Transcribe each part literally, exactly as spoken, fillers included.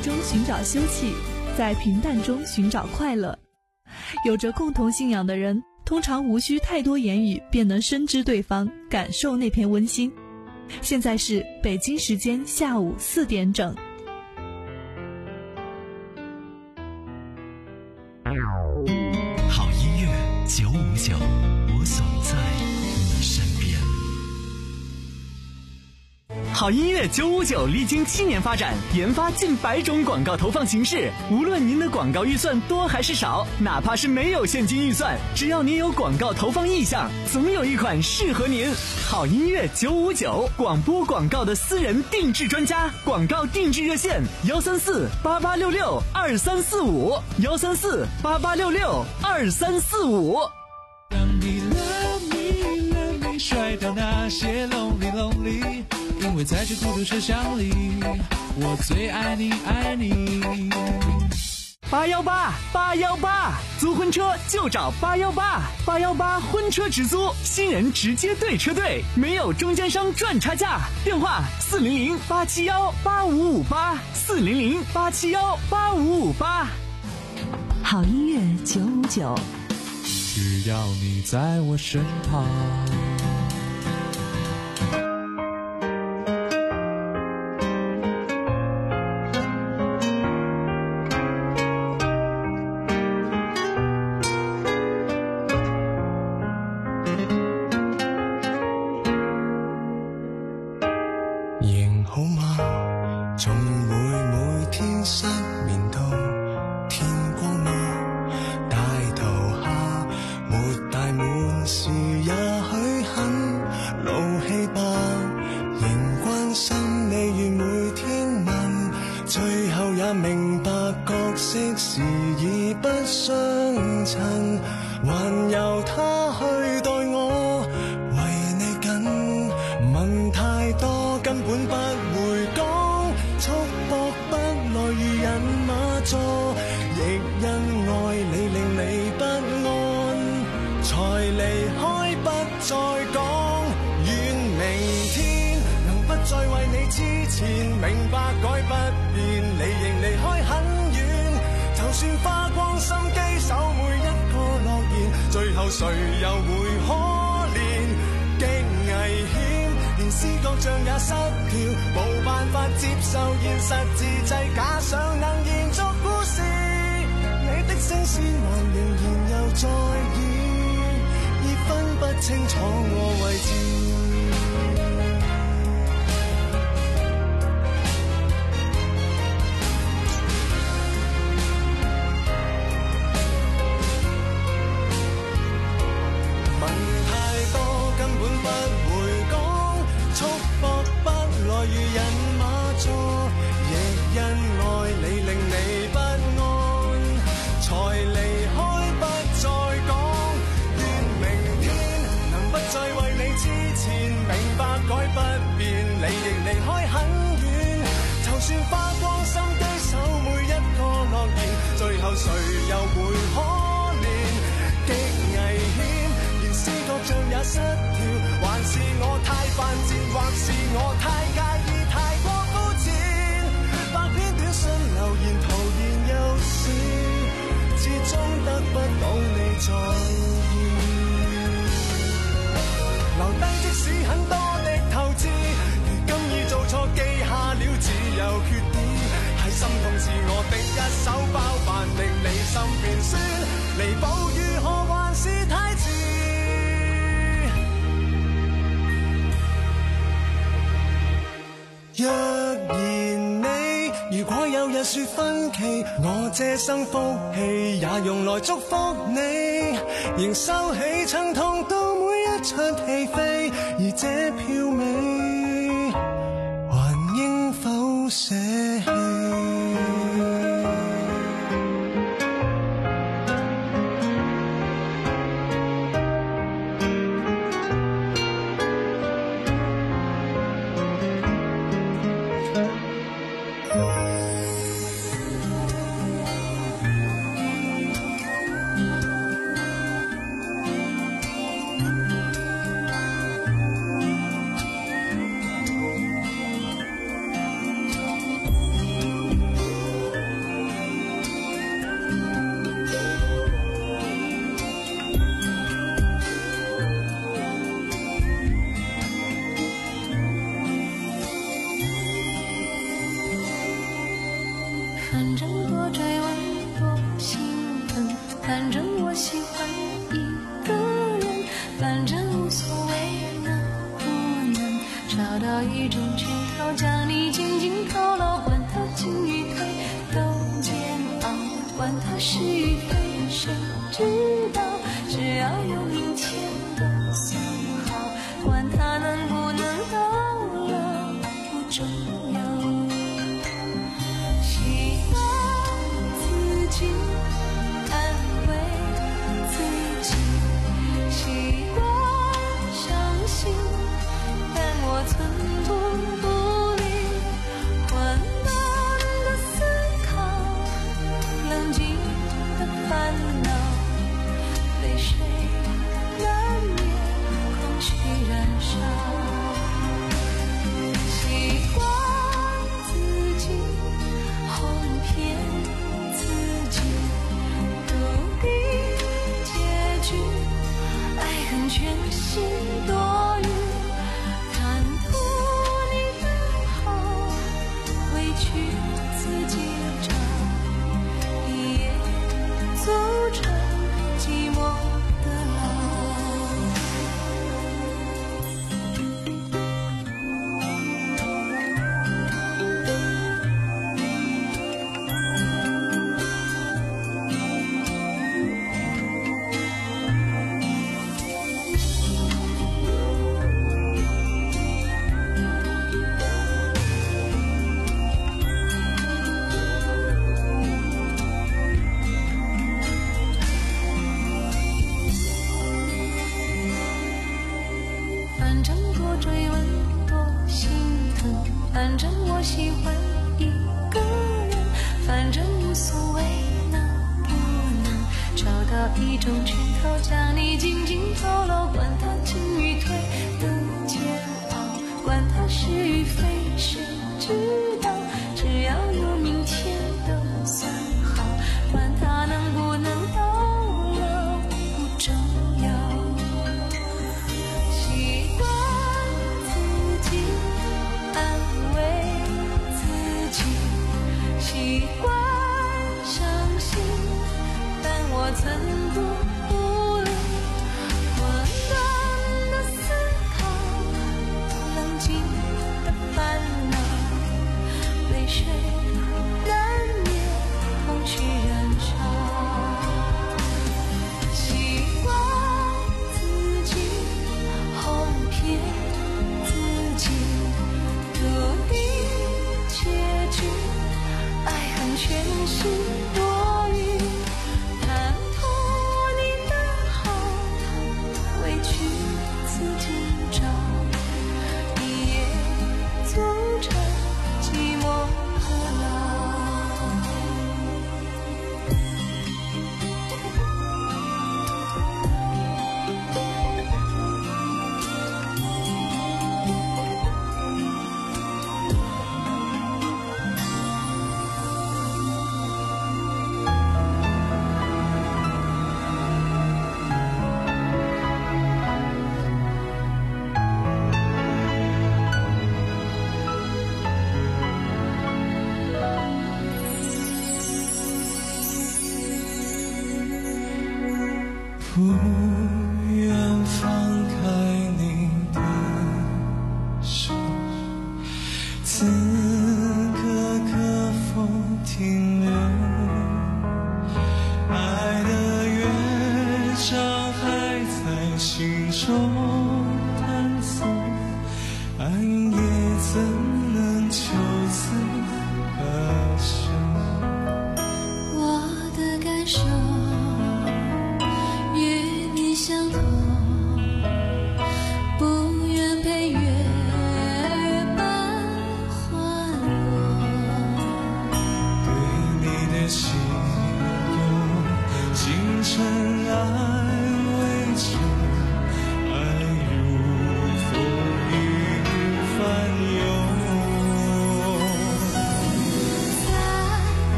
中寻找休憩，在平淡中寻找快乐。有着共同信仰的人，通常无需太多言语便能深知对方，感受那片温馨。现在是北京时间下午四点整。 好音乐九五九，我总在你身边。好音乐九五九历经七年发展，研发近百种广告投放形式。无论您的广告预算多还是少，哪怕是没有现金预算，只要您有广告投放意向，总有一款适合您。好音乐九五九，广播广告的私人定制专家，广告定制热线幺三四八八六六二三四五幺三四八八六六二三四五。 让你 love me love me 甩掉那些 lonely lonely， 因为在这孤独车厢里，我最爱你爱你。 八幺八八幺八，租婚车就找八幺八八幺八婚车直租，新人直接对车队，没有中间商赚差价。电话四零零八七幺八五五八四零零八七幺八五五八。 好音乐九五九， 只要你在我身旁。 仍好嗎？從每每天失眠到天光嗎？大頭蝦沒大滿是也許很勞氣吧，仍關心你願每天問，最後也明白角色時已不相襯，還由他去待我為你緊，問太多根本不會講，束縛不來如人馬座，亦因愛你令你不安，才離開不再講。願明天能不再為你痴纏，明白改不變，你仍離開很遠，就算花光心機守每一個諾言，最後誰又會可憐？極危險，連思覺像也失調，無辦法接受現實，自製假想能延續故事，你的聲線還仍然又在演，已分不清楚我位置。問太多根本不會講，束縛不來如人馬座，亦因愛你令你不安，才離開不再講。願明天能不再為你痴纏，明白改不變，你亦離開很遠，就算花光心機守每一個諾言，最後誰又會可憐？極危險，連思覺像也失調，還是我太犯賤，或是我太介意，太過膚淺，百篇短信留言徒然又是，始終得不到你在意，留低即使很多的透支，如今已做錯記下了只有缺點，係心痛是我的一手包辦，令你心變酸，彌補如何還是太遲。若然你如果有日說分歧，我這生福氣也用來祝福你，仍收起曾痛到每一場戲飛，而這票尾還應否捨棄？ 所谓能不能找到一种圈套，将你紧紧套牢，管它进与退都煎熬，管它是与非谁知道，只要有明天都算好，管它能不能到老不重要，习惯自己安慰自己，习惯相信，但我寸步不离，缓慢的思考，冷静的烦恼，被谁难免空虚燃烧，习惯自己哄骗自己，笃定结局，爱恨全心多余，贪图你的好，委屈自己找一夜组成寂寞的牢。反正多追问多心疼，反正我喜欢一个人，反正无所谓能不能找到一种圈套，将你紧紧套牢，管它进与退的煎熬，管它是与非谁知道，只要有明天都算好，管它能不能到老不重要，习惯自己安慰自己，习惯相信，但我寸步不离，混乱的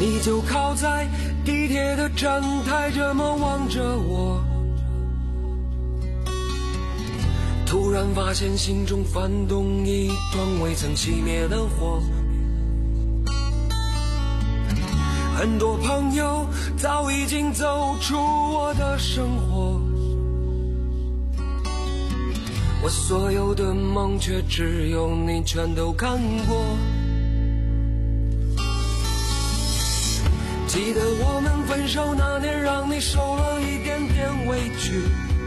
你就靠在地铁的站台这么望着我，突然发现心中翻动一团未曾熄灭的火。很多朋友早已经走出我的生活，我所有的梦却只有你全都看过。记得我们分手那年，让你受了一点点委屈，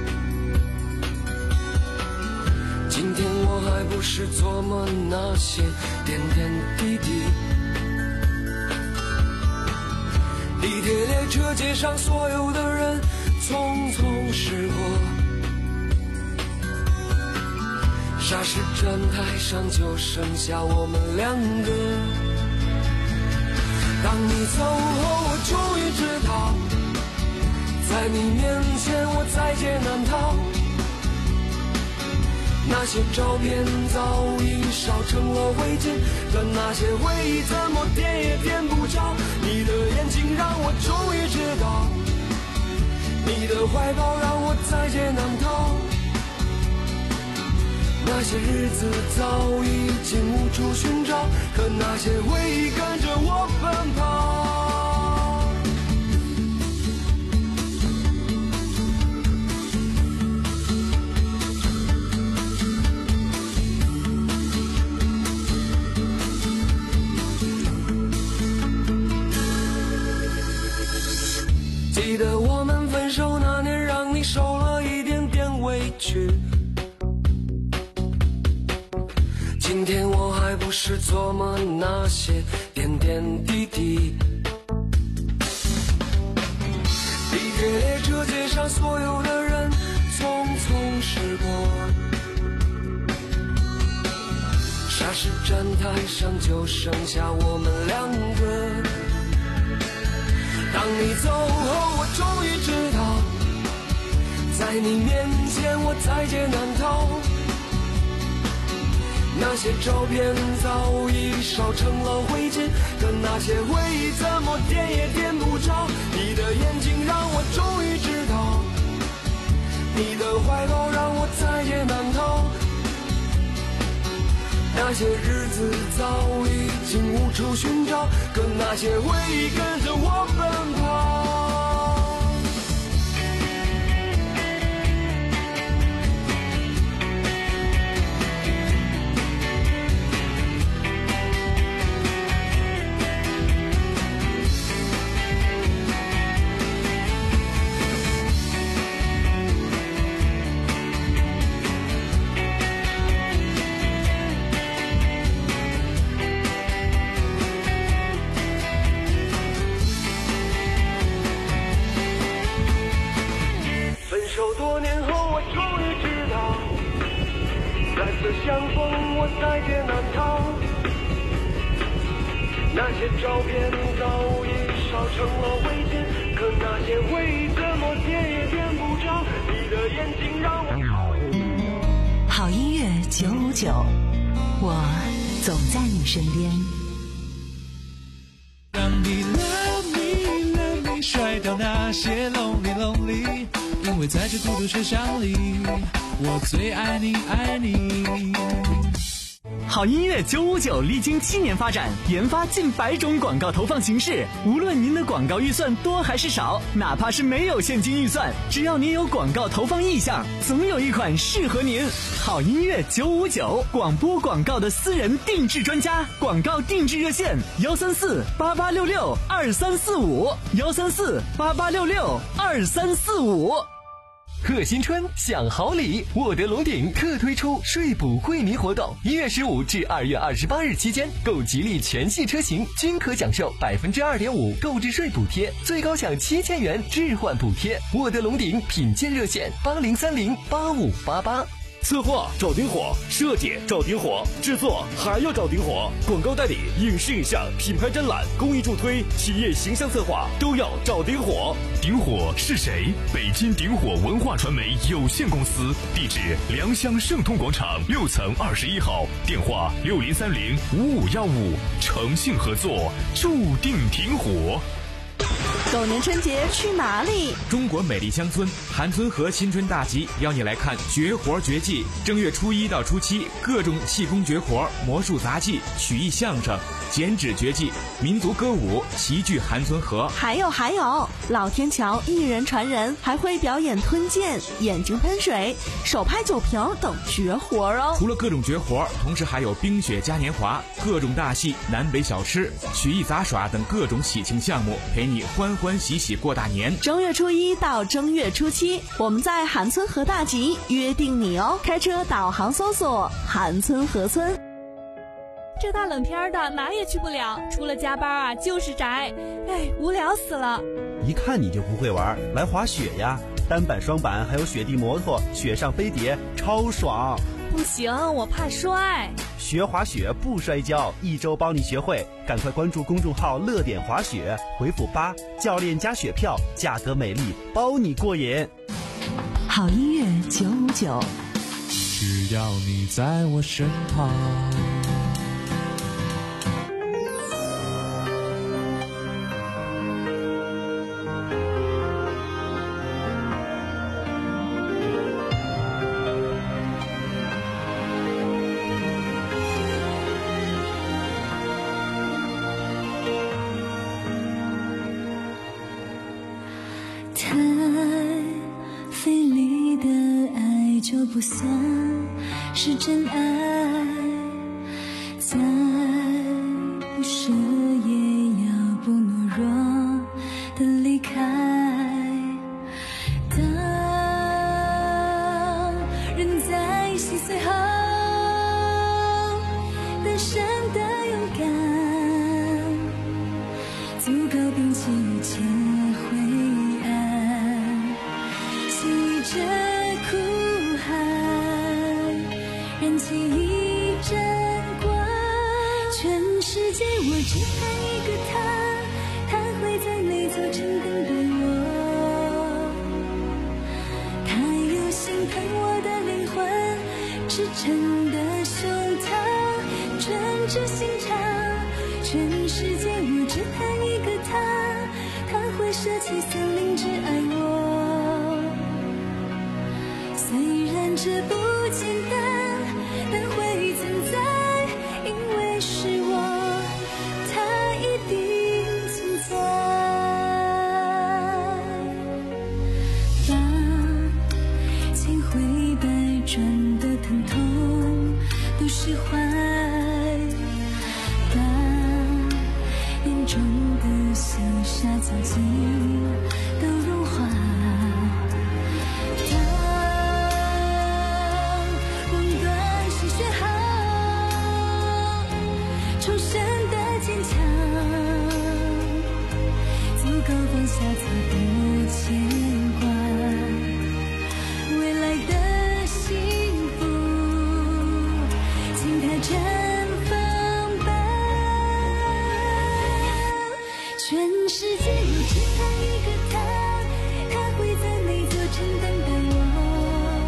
今天我还不是琢磨那些点点滴滴。地铁列车街上所有的人匆匆驶过，霎时站台上就剩下我们两个。当你走后，我终于知道，在你面前我在劫难逃。那些照片早已烧成了灰烬，可那些回忆怎么点也点不着。你的眼睛让我终于知道，你的怀抱让我在劫难逃。那些日子早已经无处寻找，可那些回忆跟着我奔跑。记得我们分手那年，让你受了一点点委屈，今天我还不是琢磨那些点点滴滴。地铁列车街上所有的人匆匆驶过，霎时站台上就剩下我们两个。当你走后，我终于知道，在你面前我在劫难逃。那些照片早已烧成了灰烬，可那些回忆怎么点也点不着。你的眼睛让我终于知道，你的怀抱让我在劫难逃。那些日子早已经无处寻找，可那些回忆跟着我奔跑。多年后我终于知道，再次相逢我在劫难逃。那些照片早已烧成了灰烬，可那些回忆怎么点也点不着。你的眼睛让我好音乐九五九，我总在你身边。 让你 love me love me 甩掉那些 lonely lonely，因为在这孤独车厢里，我最爱你爱你。 好音乐九五九历经七年发展，研发近百种广告投放形式。无论您的广告预算多还是少，哪怕是没有现金预算，只要您有广告投放意向，总有一款适合您。好音乐九五九，广播广告的私人定制专家，广告定制热线：幺三四八八六六二三四五，幺三四八八六六二三四五。 贺新春享好礼，沃德龙鼎特推出税补惠民活动，一月十五至二月二十八日期间，购吉利全系车型均可享受百分之二点五购置税补贴，最高享七千元置换补贴。沃德龙鼎品鉴热线：八零三零八五八八。 策划找顶火，设计找顶火，制作还要找顶火，广告代理、影视影像、品牌展览、公益助推、企业形象策划都要找顶火。 顶火是谁？北京顶火文化传媒有限公司，地址良乡盛通广场六层二十一号，电话六零三零五五幺五，诚信合作，注定顶火。 狗年春节去哪里？ 中国美丽乡村韩村河新春大集邀你来看绝活绝技。正月初一到初七，各种气功绝活、魔术杂技、曲艺相声、剪纸绝技、民族歌舞齐聚韩村河。 还有还有，老天桥一人传人，还会表演吞剑、眼睛喷水、手拍酒瓶等绝活哦。 除了各种绝活，同时还有冰雪嘉年华、各种大戏、南北小吃、曲艺杂耍等各种喜庆项目，陪你欢欢喜喜过大年。 正月初一到正月初七，我们在韩村河大集约定你哦。开车导航搜索韩村河村。 这大冷天的哪也去不了，除了加班啊就是宅，哎，无聊死了。 一看你就不会玩，来滑雪呀，单板、双板还有雪地摩托、雪上飞碟，超爽。 不行，我怕摔。 学滑雪不摔跤，一周帮你学会，赶快关注公众号乐点滑雪，回复八，教练加雪票，价格美丽，包你过瘾。 好音乐九五九， 只要你在我身旁。 太费力的爱就不算是真爱，再不舍也要不懦弱的离开。当人在心碎后单身的勇敢，足够摒弃一切灰暗，随着哭喊燃起一阵光。全世界我只爱一个他，他会在那座城等待我，他有心疼我的灵魂，赤诚的胸膛，纯真心肠。全世界我只爱一个他，他会舍弃森林只爱我。虽然这不简单，但会存在，因为是我，他一定存在。把千回百转的疼痛都释怀，把眼中的小沙曾经都融化。当熔断心学好，重生的坚强，足够放下错的牵挂。未来的幸福，请它绽放吧。全世界我只爱一个他，他会在那座城等待我，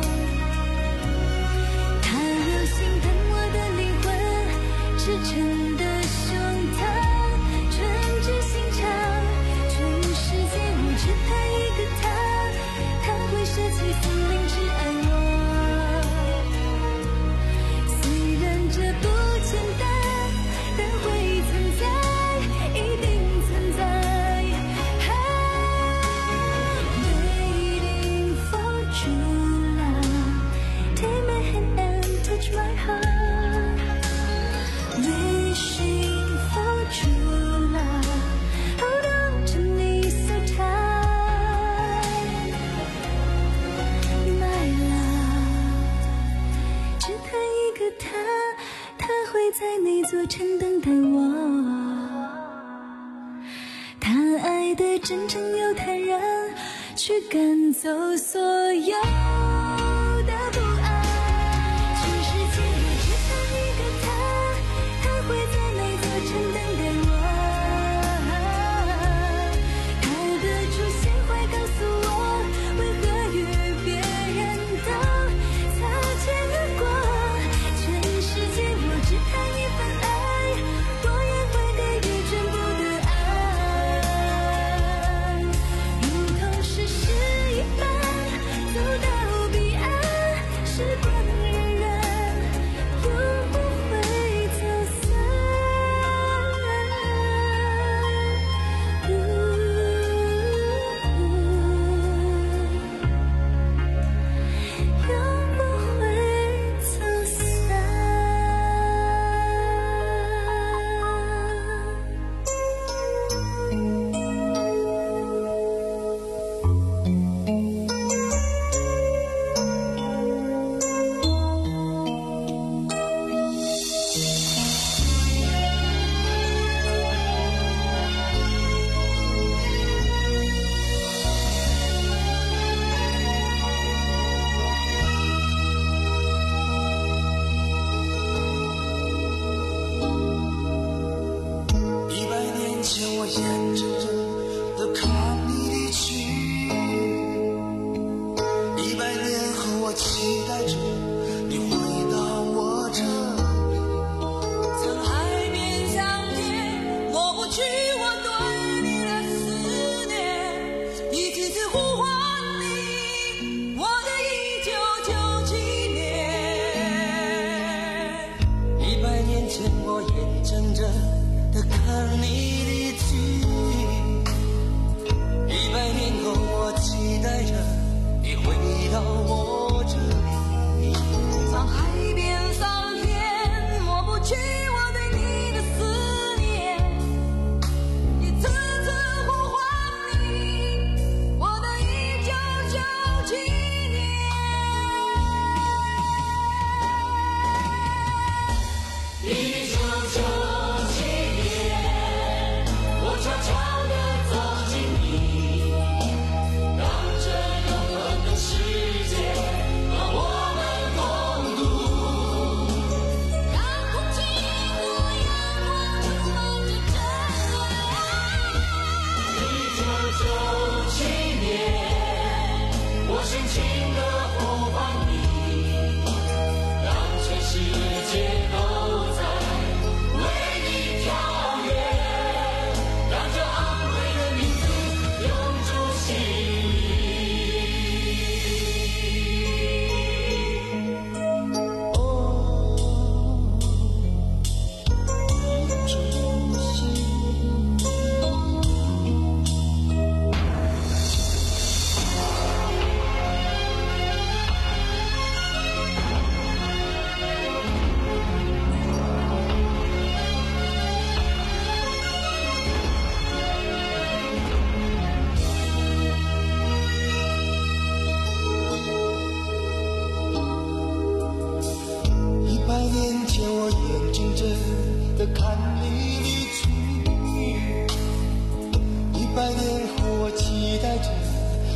他有心疼我的灵魂，赤诚的胸膛，纯真心肠。全世界我只爱一个他，他会舍弃森林只爱我。虽然这不简单，但会存在，一定存在。Waiting for true love, take my hand and touch my heart. Wishing for true love, hold on to me so tight. My love, 只爱一个他，他会在那座城等待我。他爱的真诚又坦然，去赶走所有的不安。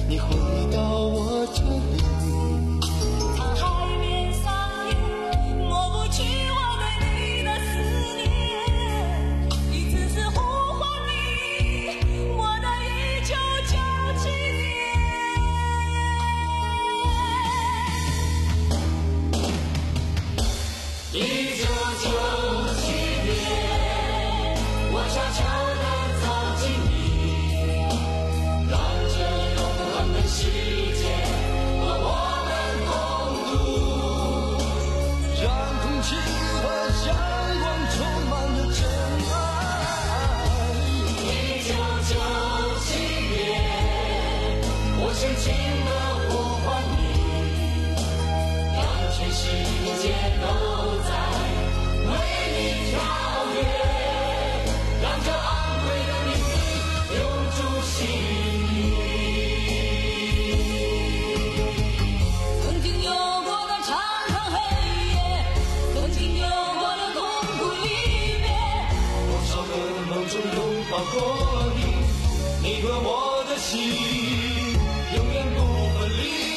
你回到我这里。 在海面上演抹不去我对你的思念，一次次呼唤你，我的一九九七年，一九九七年，我悄悄地走进你，让这永恒的世界和我们共度， 让空气和阳光充满着真爱。 一九九七年，我深情地呼唤你，让全世界都在为你跳跃，让这昂贵的名字永驻心里。曾经有过的长长黑夜，曾经有过的痛苦离别， 多少个梦中拥抱过你，你和我的心永远不分离。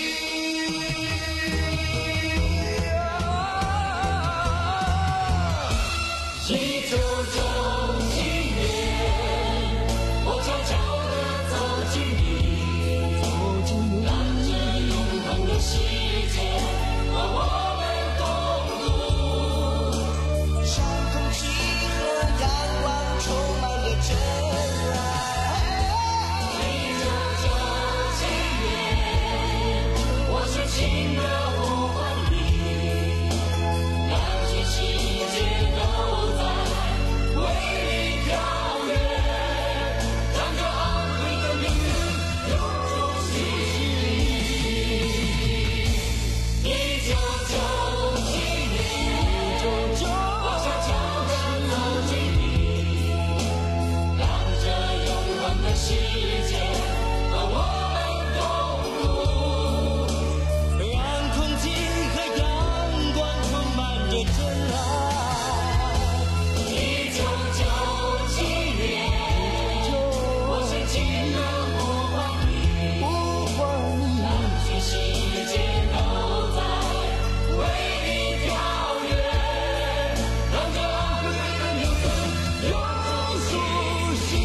一九九七年，我悄悄地走进你，让这永恒的世界和我们共度， 让空气和阳光充满着真爱。 一九九七年，我深情地呼唤你，让全世界都在为你跳跃，让这昂贵的名字永驻心里。一九九七年，我悄悄地走进你，让这永恒的世界和我们共度， 让空气和阳光充满着真爱。 一九九七年，我深情地呼唤你，让全世界都在为你跳跃，让这昂贵的名字永驻心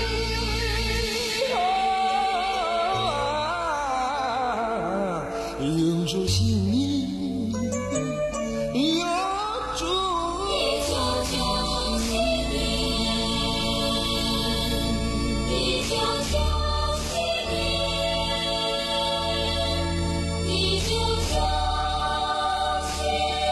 里。 永驻心里，永驻。 一九九七年，一九九七年，一九九七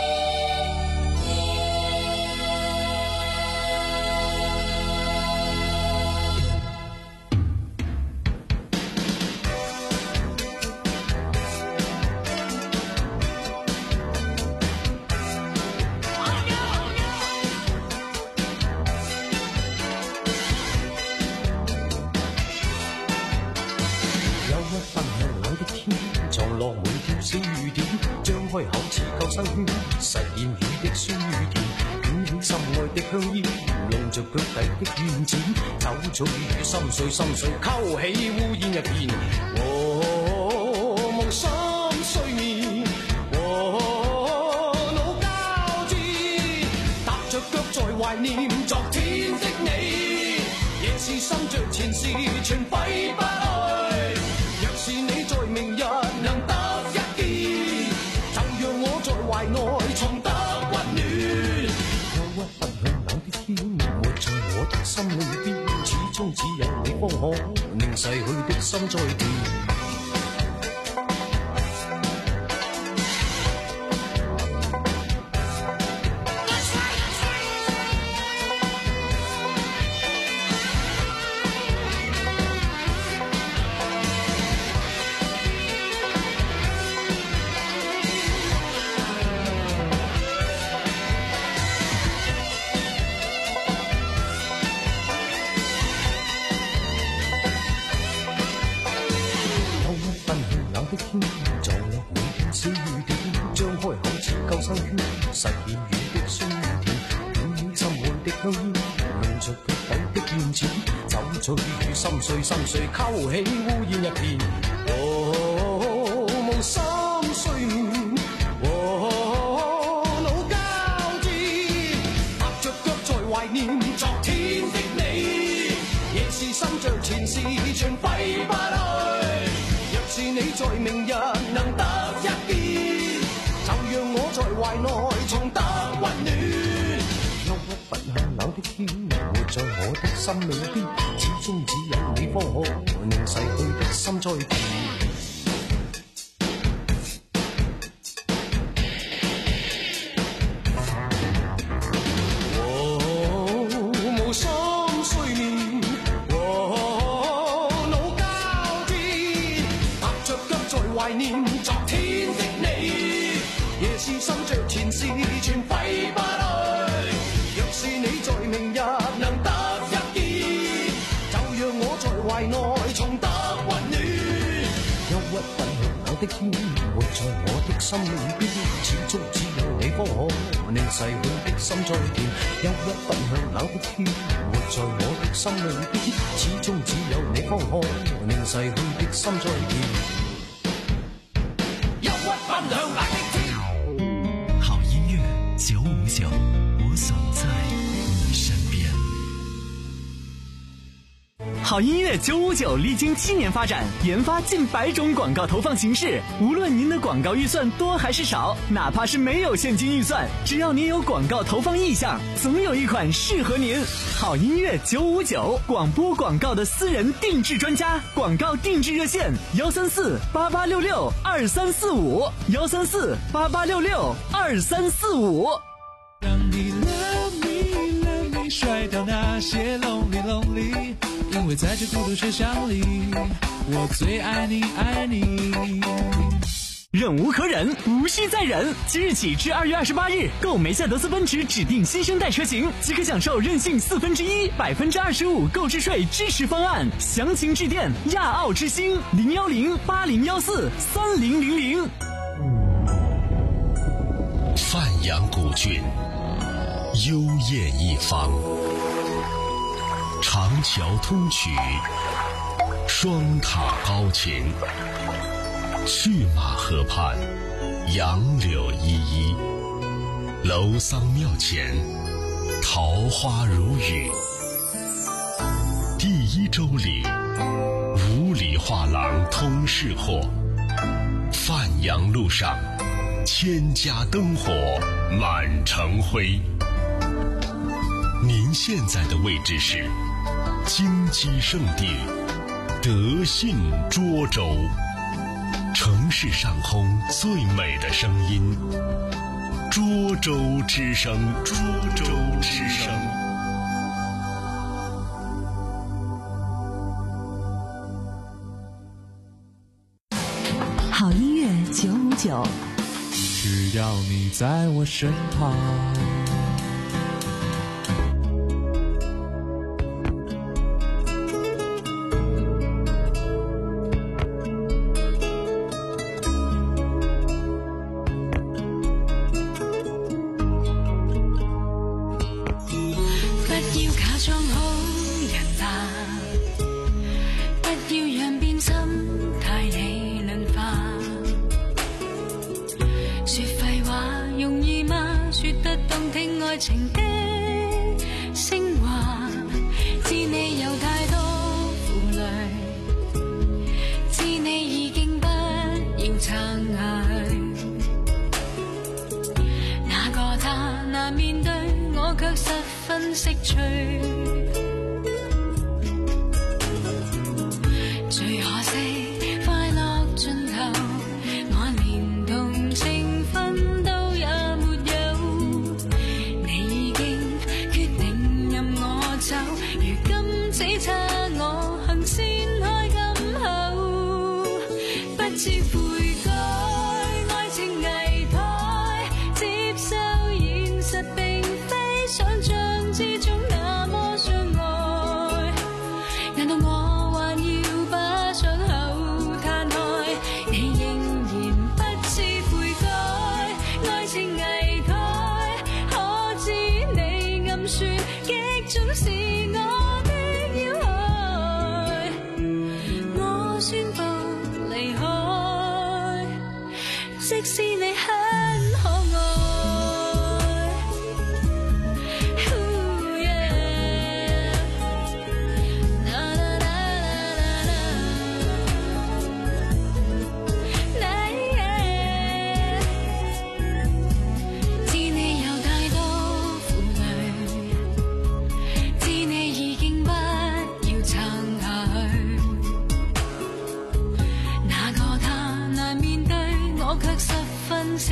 有一份向亮的天，藏落每條小雨點，張開口似救生圈，實現雨的酸與甜，捲起心愛的香煙，弄着腳底的怨剪，走進雨心碎心碎，勾起烏煙一片。和夢心睡眠，和腦交戰，踏着腳在懷念昨天的你，夜是心着前事全揮不去。若是你在明日能得一見，就讓我在懷內藏得溫暖。有一份向冷的天，活在我的心裏邊，始終只有你方可令逝去的心再見。生圈，實現雨的酸甜，捲起心愛的香煙，弄着腳底的怨錢，走醉，心碎心碎，勾起烏煙一片。哦，無心睡眠，哦，腦交戰，踏着腳在懷念昨天的你，夜是心着前事全揮不去。若是你在明日能得一見，就讓我在懷內重得溫暖。憂鬱不向冷的天，活在我的心裏邊，始終只有你方可令逝去的心再見。懷念昨天的你，夜是心着前事全揮不去。若是你在明日能得一見，就讓我在懷內重得溫暖。憂鬱不向冷的天，活在我的心裏邊，始終只有你方可令逝去的心再見。憂鬱不向冷的天，活在我的心裏邊，始終只有你方可令逝去的心再見。 好音乐九五九，我总在你身边。好音乐九五九历经七年发展，研发近百种广告投放形式。无论您的广告预算多还是少，哪怕是没有现金预算，只要您有广告投放意向，总有一款适合您。好音乐九五九，广播广告的私人定制专家，广告定制热线幺三四八八六六二三四五幺三四八八六六二三四五。 让你 love me love me 甩掉那些 lonely lonely， 因为在这孤独车厢里，我最爱你爱你。 忍无可忍，无需再忍。即日起至二月二十八日，购梅赛德斯奔驰指定新生代车型，即可享受任性四分之一、百分之二十五购置税支持方案。详情致电亚奥之星零幺零八零幺四三零零零。 范阳古郡，幽艳一方，长桥通衢，双塔高擎。去马河畔，杨柳依依，楼桑庙前，桃花如雨。第一周里，五里画廊通市货，范阳路上，千家灯火满城辉。您现在的位置是金鸡圣地德信涿州。城市上空最美的声音，涿州之声，涿州之声。 好音乐九五九， 只要你在我身旁。 愛情的升華，知你有太多負累，知你已經不要撐下去。那個他難面對，我卻十分識趣。最可惜快樂盡頭，我連同情分都也沒有。你已經決定任我走，如今只差我行先開金口，不知悔改，愛情危殆，接受現實並非想象之中那麼相愛。難道我還要把傷口攤開？你仍然不知悔改，愛情危殆，可知你暗算擊中是我的要害。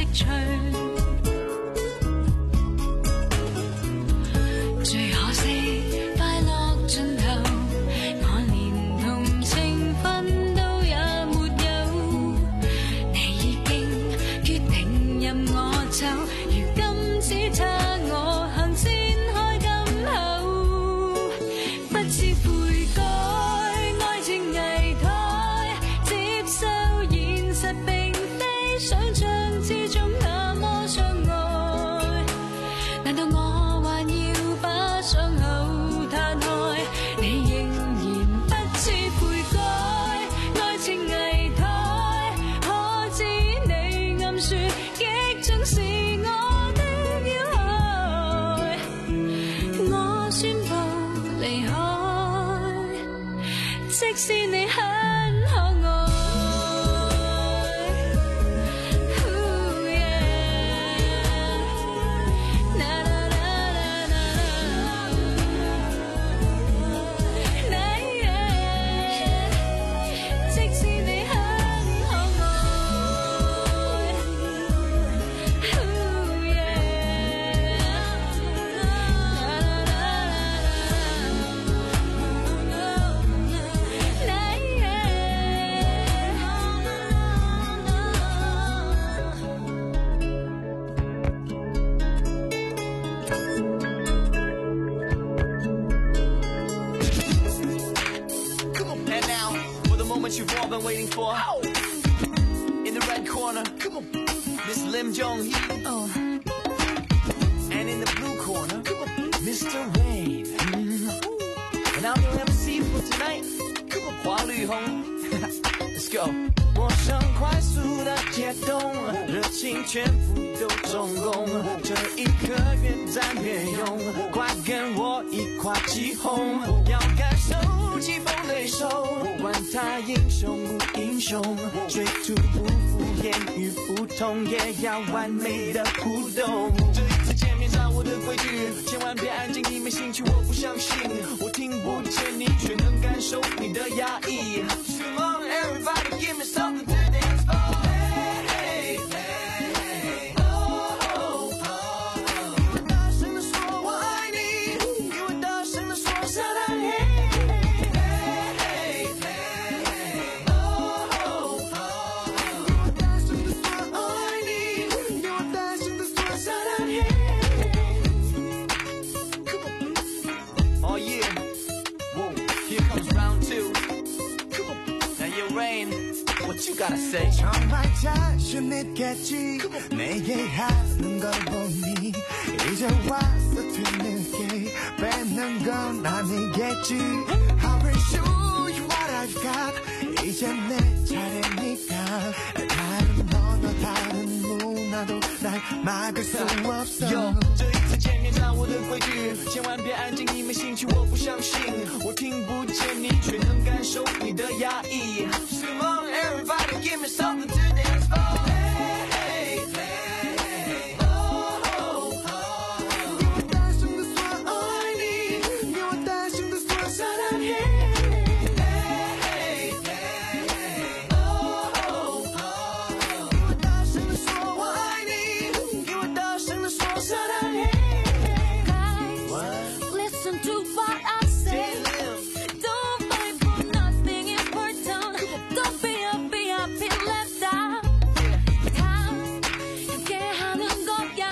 釋除。最可惜快樂盡頭，我連同情分都也沒有。你已經決定任我走，如今只差我行先開金口。不知悔改，愛情危殆，接受現實並非想象之中那麼相愛。難道我還要把傷口攤開？你仍然不知悔改，愛情危殆，可知你暗說激進是我的要害。我宣布離開，即使你很可愛。Ooh, yeah. Na, na, na, na, na, na, yeah. 即使你很可愛。Ooh, yeah. Na, na, And now, for the moment you've all been waiting for. In the red corner, come on, Miss Lim Jong-hee. Oh. And in the blue corner, come on, Mister Rain. Mm. And I'm your M C for tonight. Come on, Hua Lü-hong. Let's go. 我想快速的解冻，热情全部都中共，这一刻越战越勇，快跟我一块起哄，要感受起风对手，管他英雄不英雄，水土不服，言语不通，也要完美的互动。这一次见面上我的规矩，千万别安静，你没兴趣，我不相信，我听不见你，却能感受你的压抑。Come on, everybody, give me something to dance for. Hey, hey, hey, oh, oh, oh. 给我大声地说我爱你，给我大声地说撒旦嘿。Hey, hey, hey, oh, oh, oh. 给我大声地说我爱你，给我大声地说撒旦嘿。Come on. Oh yeah. Whoa, here comes round two. Come on. Now you Rain, what you gotta say? 정말 자신 있겠지 내게 하는 걸 보니 이제 와서 뒤늦게 뺏는 건 아니겠지 I will show you what I've got 이제 내 차례니까 다른 언어 다른 문화도 날 막을 수 없어 Yo, 这一次见面上我的规矩，千万别安静，你没兴趣，我不相信，我听不见你，却能感受你的压抑。Come on, everybody, give me something to dance for. Hey, hey, hey, oh, oh, oh. 给我大声地说我爱你，给我大声地说撒旦嘿。 Hey, hey, hey, oh, oh, oh. 给我大声地说我爱你，给我大声地说撒旦嘿。 Guys, listen to what I say. Don't fight for nothing important. Don't be a V I P left out. 다 함께하는 거야.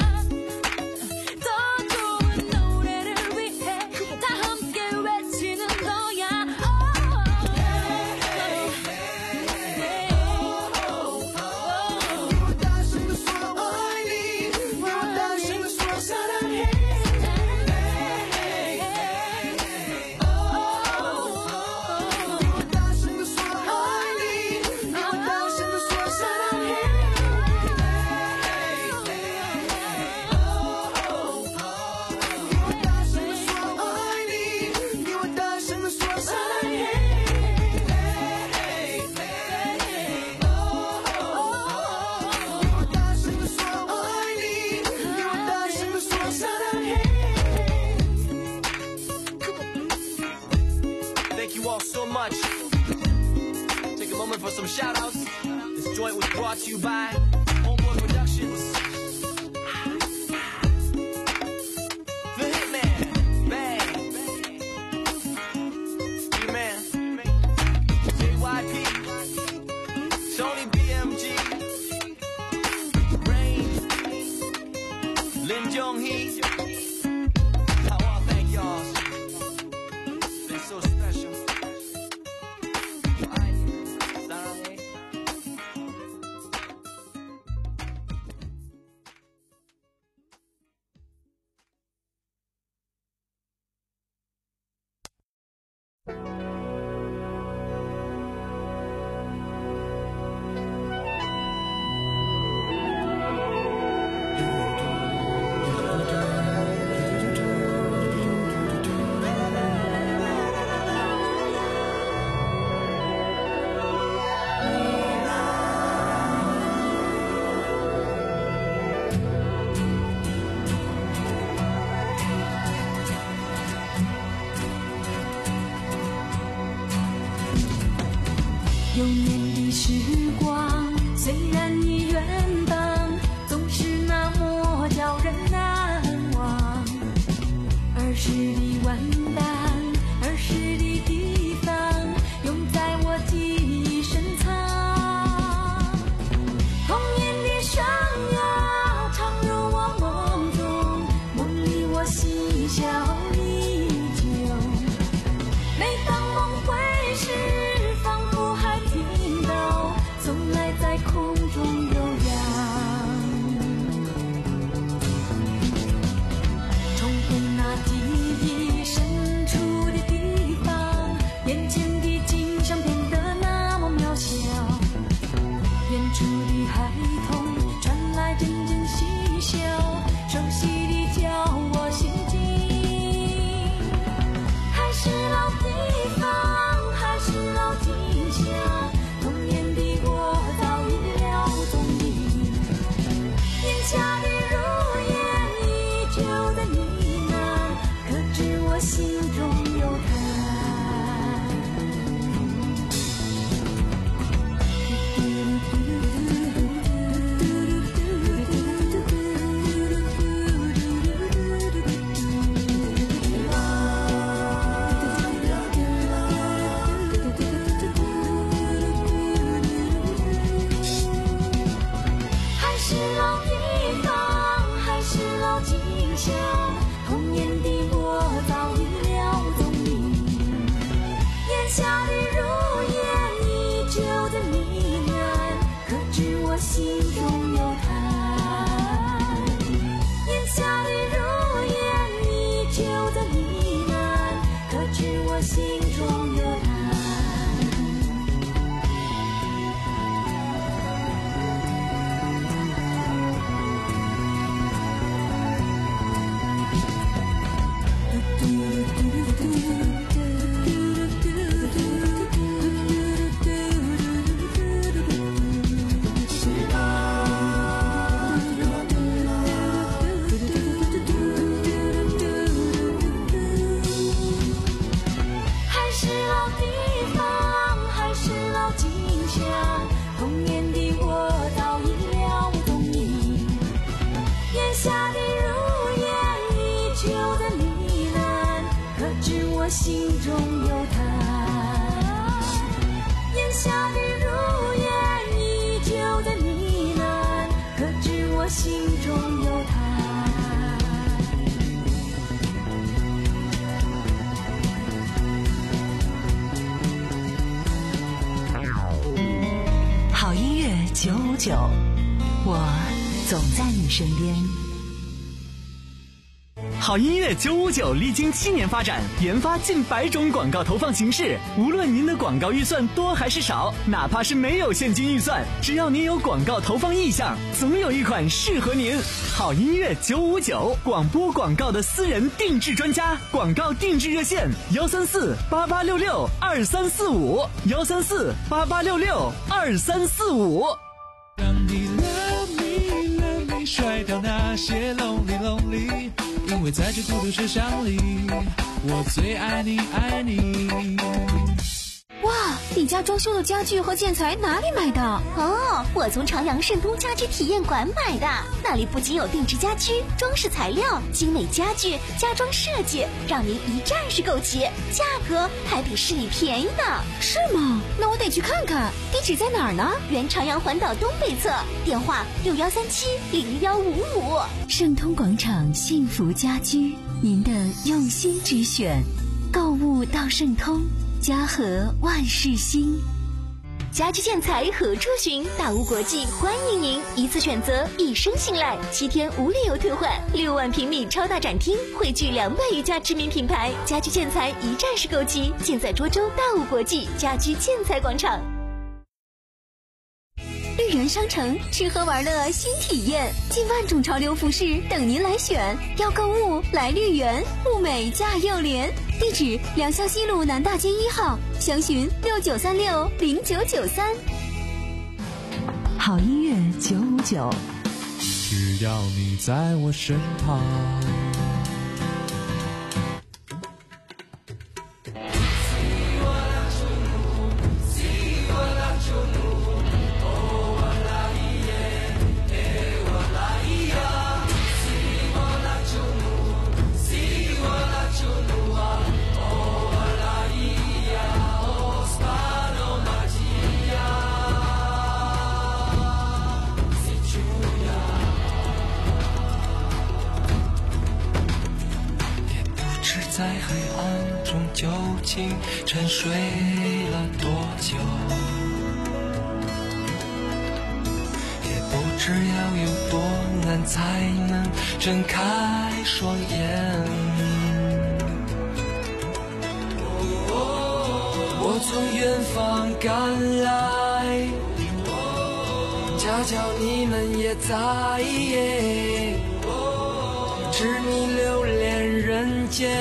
더 좋은 노래를 위해 다 함께 외치는 거야. Oh, hey, hey, oh, oh, oh. 给我大声地说我爱你，给我大声地说撒旦嘿。 Thank you all so much. Take a moment for some shout outs. This joint was brought to you by Homeboy Productions. 幼年的时光，虽然已远方，总是那么叫人难忘。儿时的玩伴，儿时的地方，永在我记忆深藏。童年的生涯，常入我梦中，梦里我嬉笑依旧。每当梦回时，仿佛还听到从来在空中悠扬。重回那记忆深处的地方，眼前的景象变得那么渺小。远处的孩童传来阵阵嬉笑，熟悉的叫我心惊。还是老地方，还是老景象，童年的我早已了踪影。眼下的如烟依旧在呢喃，可知我心中有他。还是老地方，还是老景象，童年的我早已了踪影。眼下的如烟依旧在呢喃，可知我心中有他。眼下的如烟依旧在呢喃，可知我心中有他。还是老地方，还是老景象，童年的我早已了踪影。眼下的如烟依旧在呢喃，可知我心中有他。眼下的如烟依旧在呢喃，可知我心中有他。 好音乐九五九，我总在你身边。 好音乐九五九历经七年发展，研发近百种广告投放形式。无论您的广告预算多还是少，哪怕是没有现金预算，只要您有广告投放意向，总有一款适合您。好音乐九五九，广播广告的私人定制专家，广告定制热线：幺三四八八六六二三四五，幺三四八八六六二三四五。 让你 love me love me 甩掉那些 lonely lonely， 因为在这孤独世上里，我最爱你爱你。 哇，你家装修的家具和建材哪里买的？ 哦，我从朝阳盛通家居体验馆买的，那里不仅有定制家居、装饰材料、精美家具、家装设计，让您一站式购齐，价格还比市里便宜呢。 是吗？那我得去看看。地址在哪儿呢？ 原朝阳环岛东北侧，电话六幺三七零幺五五。 盛通广场幸福家居，您的用心之选，购物到盛通。家和万事兴， 家居建材何处寻？大屋国际欢迎您，一次选择，一生信赖，七天无理由退换，六万平米超大展厅，汇聚两百余家知名品牌，家居建材一站式购齐，尽在涿州大屋国际家居建材广场。 绿园商城吃喝玩乐新体验，近万种潮流服饰等您来选。要购物来绿园，物美价又廉。地址：良乡西路南大街一号，详询六九三六零九九三。 好音乐九五九， 只要你在我身旁。See what I do, see what I 沉睡了多久，也不知要有多难才能睁开双眼。我从远方赶来，恰巧你们也在，痴迷流连人间，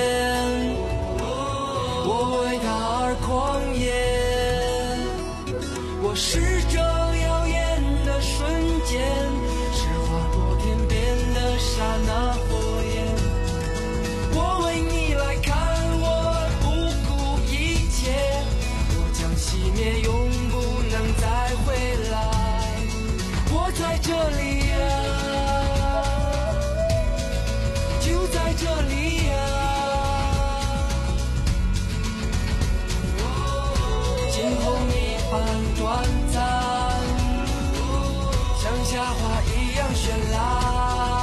我为他而狂野。我是这耀眼的瞬间，是划过天边的刹那火焰。我为你来看，我不顾一切，我将熄灭，永不能再回来。我在这里啊，就在这里啊，惊鸿一般短暂，像夏花一样绚烂。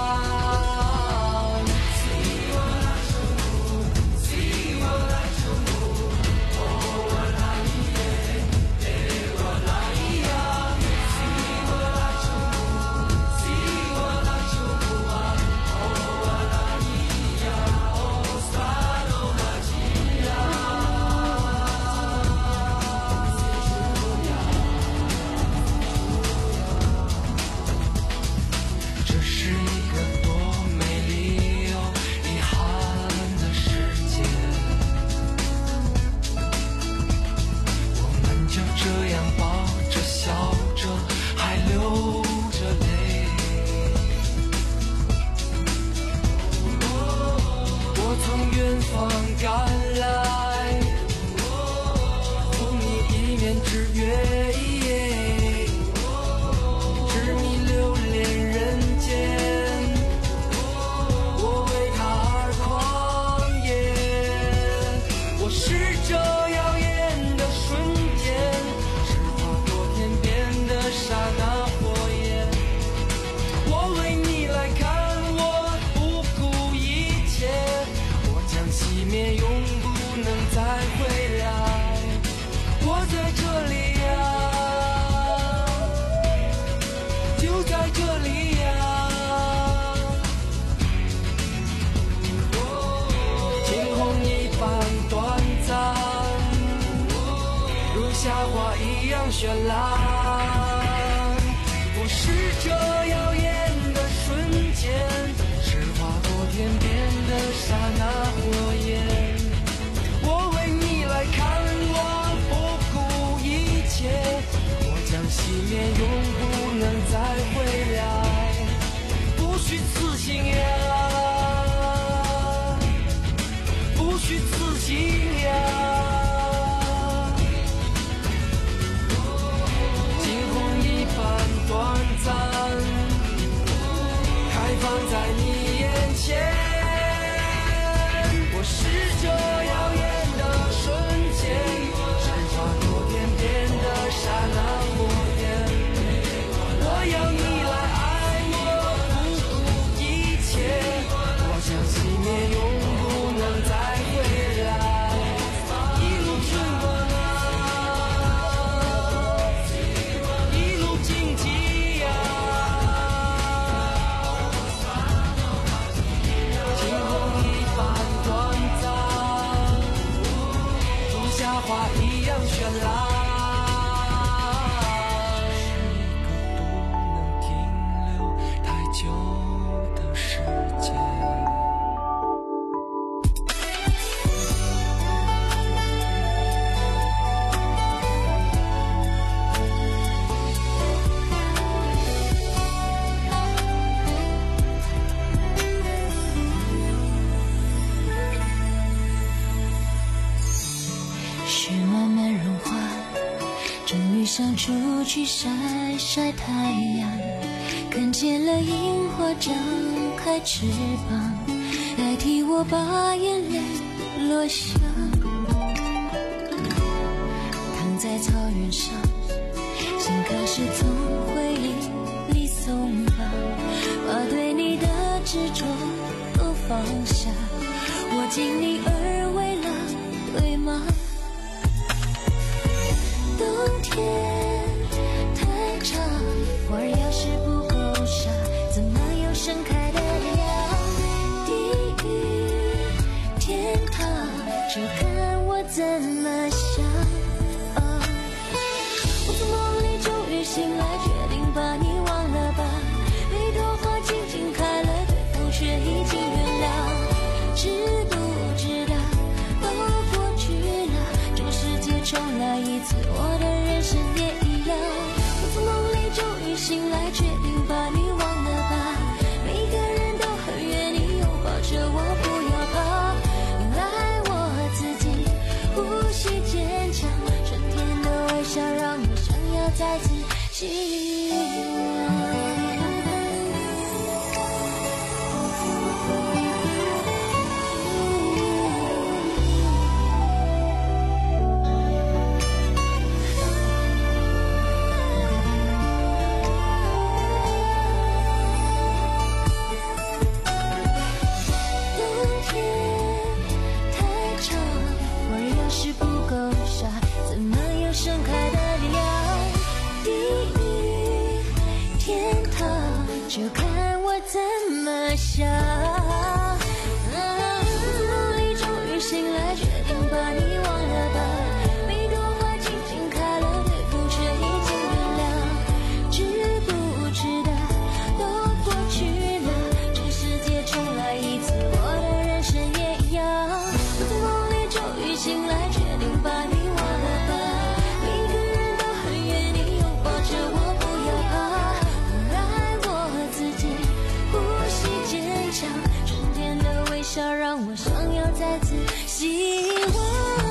夏花一样绚烂，我是这耀眼的瞬间，是划过天边的刹那火焰。我为你来看，我不顾一切，我将熄灭，永不能再回来。不虚此行呀，不虚此行呀。短暂，开放在你眼前。我是这耀眼的瞬间，是划过天边的刹那火焰。我要你来爱我，不顾一切，我将熄灭，永不能再回来。一路春光啊，一路荆棘。花一样绚烂，是一个不能停留太久的时间。 雪慢慢融化，终于想出去晒晒太阳，看见了樱花张开翅膀，代替我把眼泪落下。躺在草原上，心开始从回忆里松绑，把对你的执着都放下。我尽力而为了，对吗？ 想。哦，我从梦里终于醒来，决定把你忘了吧。每朵花静静开了，对方却已经原谅。知不知道，都过去了，这个世界重来一次，我的人生也一样。我从梦里终于醒来，决定把你忘了吧。每个人都很愿意拥抱着我，不要怕。原来我自己呼吸坚强，春天的微笑让我想要再次希望。就看我怎么想。梦里终于醒来，决定把你忘了吧。每朵花静静开了，对风却已经原谅。知不知道，都过去了，这个世界重来一次，我的人生也一样。我在梦里终于醒来，决定把你忘了吧。每个人都很愿意拥抱着我，不要怕。春天的微笑让我想要再次希望。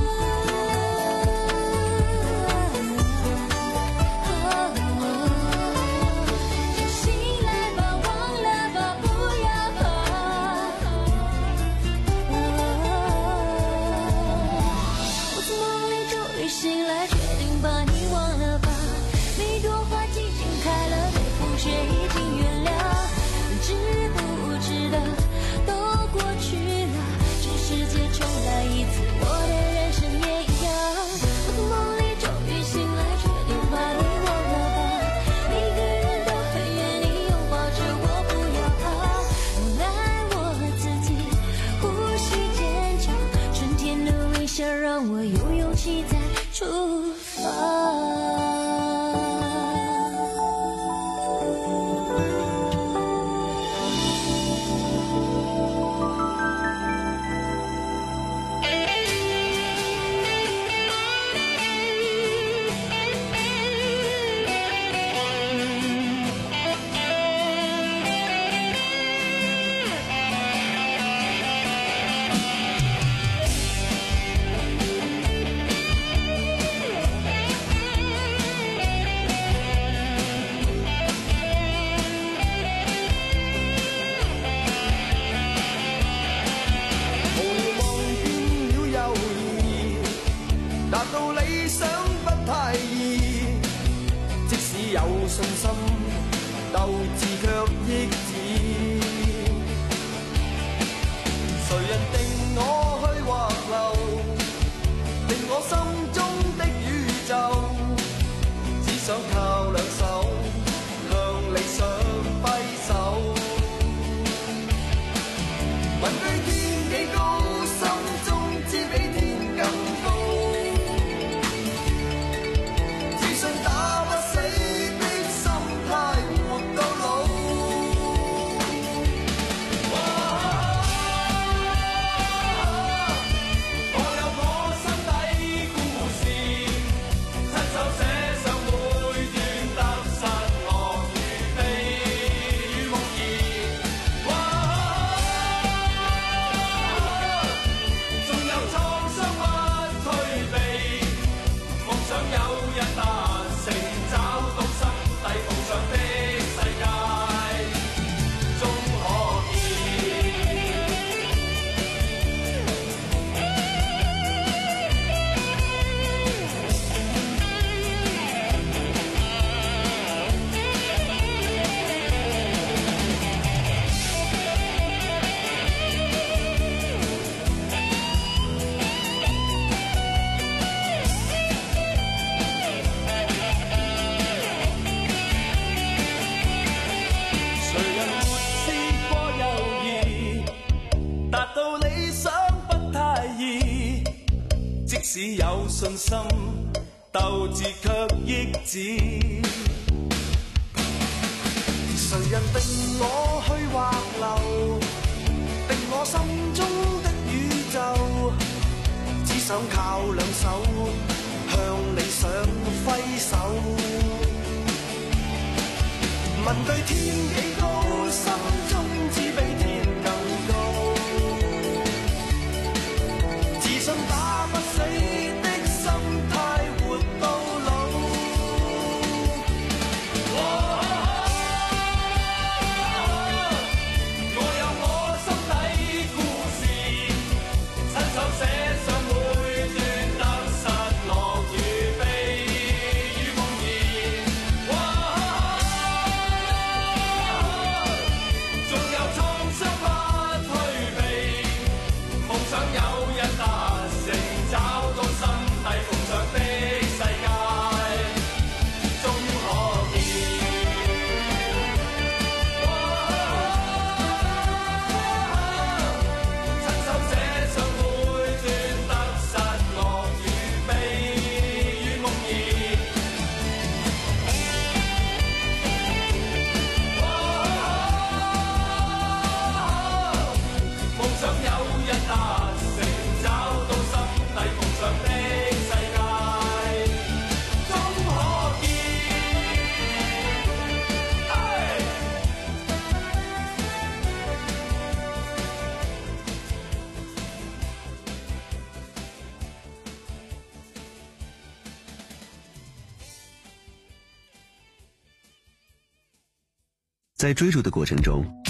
让我有勇气再出发。 信心，鬥志卻抑止。誰人定我去或留，定我心中的宇宙。只想靠兩手，向理想揮手。問對天幾高，心中知比天更高。自信打不死。 有信心，鬥志卻抑止。誰人定我去或留，定我心中的宇宙，只想靠兩手向理想揮手。問對天幾高，心中只比天更高，自信打不死的心態活到老。我有我心底故事，親手寫上每段得失樂與悲與夢兒。仲有創傷不退避，夢想有日達成，找到心底夢想的世界，終可見。親手寫上每段得失樂與悲與夢兒。夢想有日達成，找到心底夢想的世界，終可見。 在追逐的过程中，